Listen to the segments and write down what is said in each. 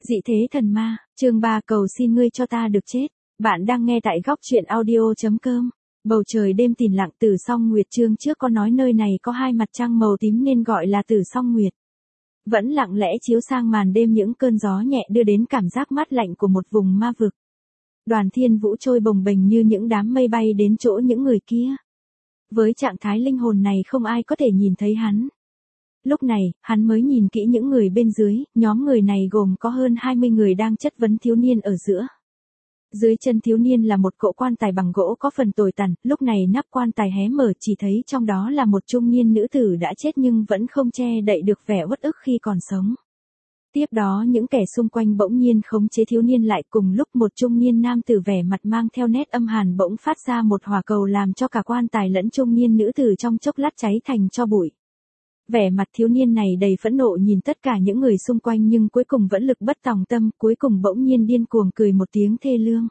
Dị thế thần ma, chương 3 cầu xin ngươi cho ta được chết. Bạn đang nghe tại góc truyện audio.com. Bầu trời đêm tĩnh lặng. Tử Song Nguyệt chương trước có nói nơi này có hai mặt trăng màu tím nên gọi là Tử Song Nguyệt. Vẫn lặng lẽ chiếu sang màn đêm những cơn gió nhẹ đưa đến cảm giác mát lạnh của một vùng ma vực. Đoàn Thiên Vũ trôi bồng bềnh như những đám mây bay đến chỗ những người kia. Với trạng thái linh hồn này không ai có thể nhìn thấy hắn. Lúc này, hắn mới nhìn kỹ những người bên dưới, nhóm người này gồm có hơn 20 người đang chất vấn thiếu niên ở giữa. Dưới chân thiếu niên là một cỗ quan tài bằng gỗ có phần tồi tàn, lúc này nắp quan tài hé mở chỉ thấy trong đó là một trung niên nữ tử đã chết nhưng vẫn không che đậy được vẻ uất ức khi còn sống. Tiếp đó những kẻ xung quanh bỗng nhiên khống chế thiếu niên lại, cùng lúc một trung niên nam tử vẻ mặt mang theo nét âm hàn bỗng phát ra một hỏa cầu làm cho cả quan tài lẫn trung niên nữ tử trong chốc lát cháy thành tro bụi. Vẻ mặt thiếu niên này đầy phẫn nộ nhìn tất cả những người xung quanh nhưng cuối cùng vẫn lực bất tòng tâm, cuối cùng bỗng nhiên điên cuồng cười một tiếng thê lương.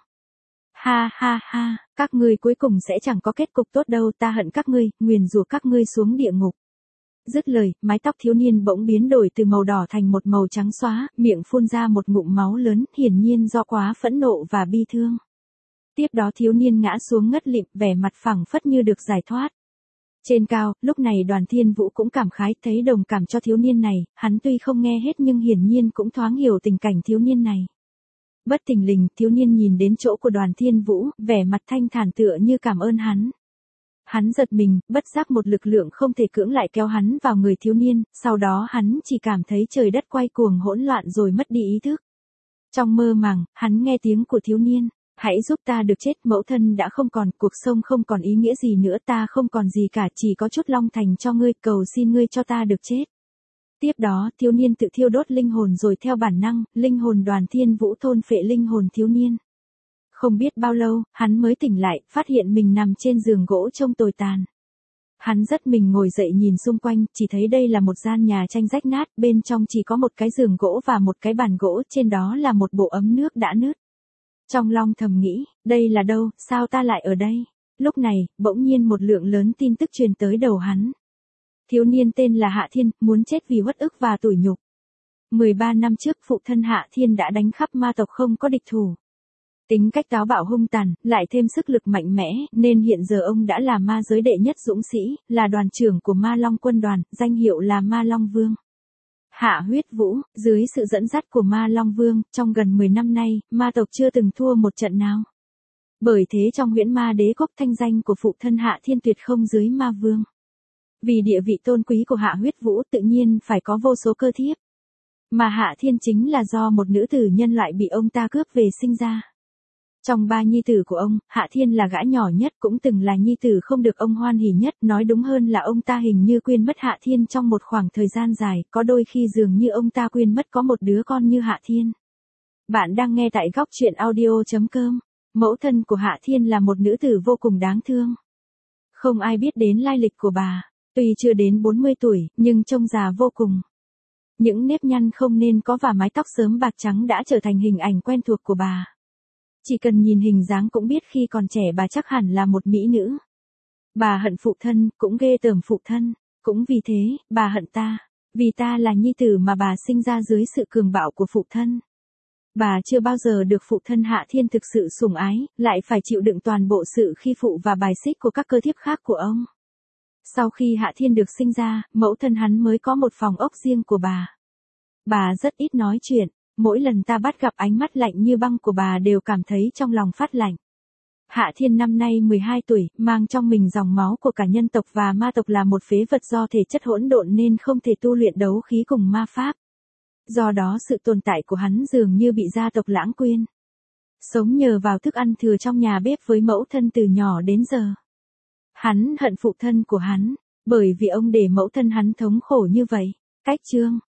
Ha ha ha, các ngươi cuối cùng sẽ chẳng có kết cục tốt đâu, ta hận các ngươi, nguyền rủa các ngươi xuống địa ngục. Dứt lời, mái tóc thiếu niên bỗng biến đổi từ màu đỏ thành một màu trắng xóa, miệng phun ra một ngụm máu lớn, hiển nhiên do quá phẫn nộ và bi thương. Tiếp đó thiếu niên ngã xuống ngất lịm, vẻ mặt phẳng phất như được giải thoát. Trên cao, lúc này Đoàn Thiên Vũ cũng cảm khái, thấy đồng cảm cho thiếu niên này, hắn tuy không nghe hết nhưng hiển nhiên cũng thoáng hiểu tình cảnh thiếu niên này. Bất thình lình, thiếu niên nhìn đến chỗ của Đoàn Thiên Vũ, vẻ mặt thanh thản tựa như cảm ơn hắn. Hắn giật mình, bất giác một lực lượng không thể cưỡng lại kéo hắn vào người thiếu niên, sau đó hắn chỉ cảm thấy trời đất quay cuồng hỗn loạn rồi mất đi ý thức. Trong mơ màng, hắn nghe tiếng của thiếu niên. Hãy giúp ta được chết, mẫu thân đã không còn, cuộc sống không còn ý nghĩa gì nữa, ta không còn gì cả, chỉ có chút long thành cho ngươi, cầu xin ngươi cho ta được chết. Tiếp đó, thiếu niên tự thiêu đốt linh hồn rồi theo bản năng, linh hồn Đoàn Thiên Vũ thôn phệ linh hồn thiếu niên. Không biết bao lâu, hắn mới tỉnh lại, phát hiện mình nằm trên giường gỗ trông tồi tàn. Hắn giật mình ngồi dậy nhìn xung quanh, chỉ thấy đây là một gian nhà tranh rách nát, bên trong chỉ có một cái giường gỗ và một cái bàn gỗ, trên đó là một bộ ấm nước đã nứt. Trong lòng thầm nghĩ, đây là đâu, sao ta lại ở đây? Lúc này, bỗng nhiên một lượng lớn tin tức truyền tới đầu hắn. Thiếu niên tên là Hạ Thiên, muốn chết vì uất ức và tủi nhục. 13 năm trước phụ thân Hạ Thiên đã đánh khắp ma tộc không có địch thủ. Tính cách táo bạo hung tàn, lại thêm sức lực mạnh mẽ, nên hiện giờ ông đã là ma giới đệ nhất dũng sĩ, là đoàn trưởng của Ma Long quân đoàn, danh hiệu là Ma Long Vương. Hạ Huyết Vũ, dưới sự dẫn dắt của Ma Long Vương, trong gần 10 năm nay, ma tộc chưa từng thua một trận nào. Bởi thế trong Huyễn Ma Đế quốc thanh danh của phụ thân Hạ Thiên tuyệt không dưới Ma Vương. Vì địa vị tôn quý của Hạ Huyết Vũ tự nhiên phải có vô số cơ thiếp. Mà Hạ Thiên chính là do một nữ tử nhân loại bị ông ta cướp về sinh ra. Trong ba nhi tử của ông, Hạ Thiên là gã nhỏ nhất, cũng từng là nhi tử không được ông hoan hỉ nhất, nói đúng hơn là ông ta hình như quên mất Hạ Thiên trong một khoảng thời gian dài, có đôi khi dường như ông ta quên mất có một đứa con như Hạ Thiên. Bạn đang nghe tại góc truyện audio.com. Mẫu thân của Hạ Thiên là một nữ tử vô cùng đáng thương. Không ai biết đến lai lịch của bà, tuy chưa đến 40 tuổi, nhưng trông già vô cùng. Những nếp nhăn không nên có và mái tóc sớm bạc trắng đã trở thành hình ảnh quen thuộc của bà. Chỉ cần nhìn hình dáng cũng biết khi còn trẻ bà chắc hẳn là một mỹ nữ. Bà hận phụ thân, cũng ghê tởm phụ thân. Cũng vì thế, bà hận ta. Vì ta là nhi tử mà bà sinh ra dưới sự cường bạo của phụ thân. Bà chưa bao giờ được phụ thân Hạ Thiên thực sự sủng ái, lại phải chịu đựng toàn bộ sự khi phụ và bài xích của các cơ thiếp khác của ông. Sau khi Hạ Thiên được sinh ra, mẫu thân hắn mới có một phòng ốc riêng của bà. Bà rất ít nói chuyện. Mỗi lần ta bắt gặp ánh mắt lạnh như băng của bà đều cảm thấy trong lòng phát lạnh. Hạ Thiên năm nay 12 tuổi, mang trong mình dòng máu của cả nhân tộc và ma tộc, là một phế vật do thể chất hỗn độn nên không thể tu luyện đấu khí cùng ma pháp. Do đó sự tồn tại của hắn dường như bị gia tộc lãng quên. Sống nhờ vào thức ăn thừa trong nhà bếp với mẫu thân từ nhỏ đến giờ. Hắn hận phụ thân của hắn, bởi vì ông để mẫu thân hắn thống khổ như vậy. Cách chương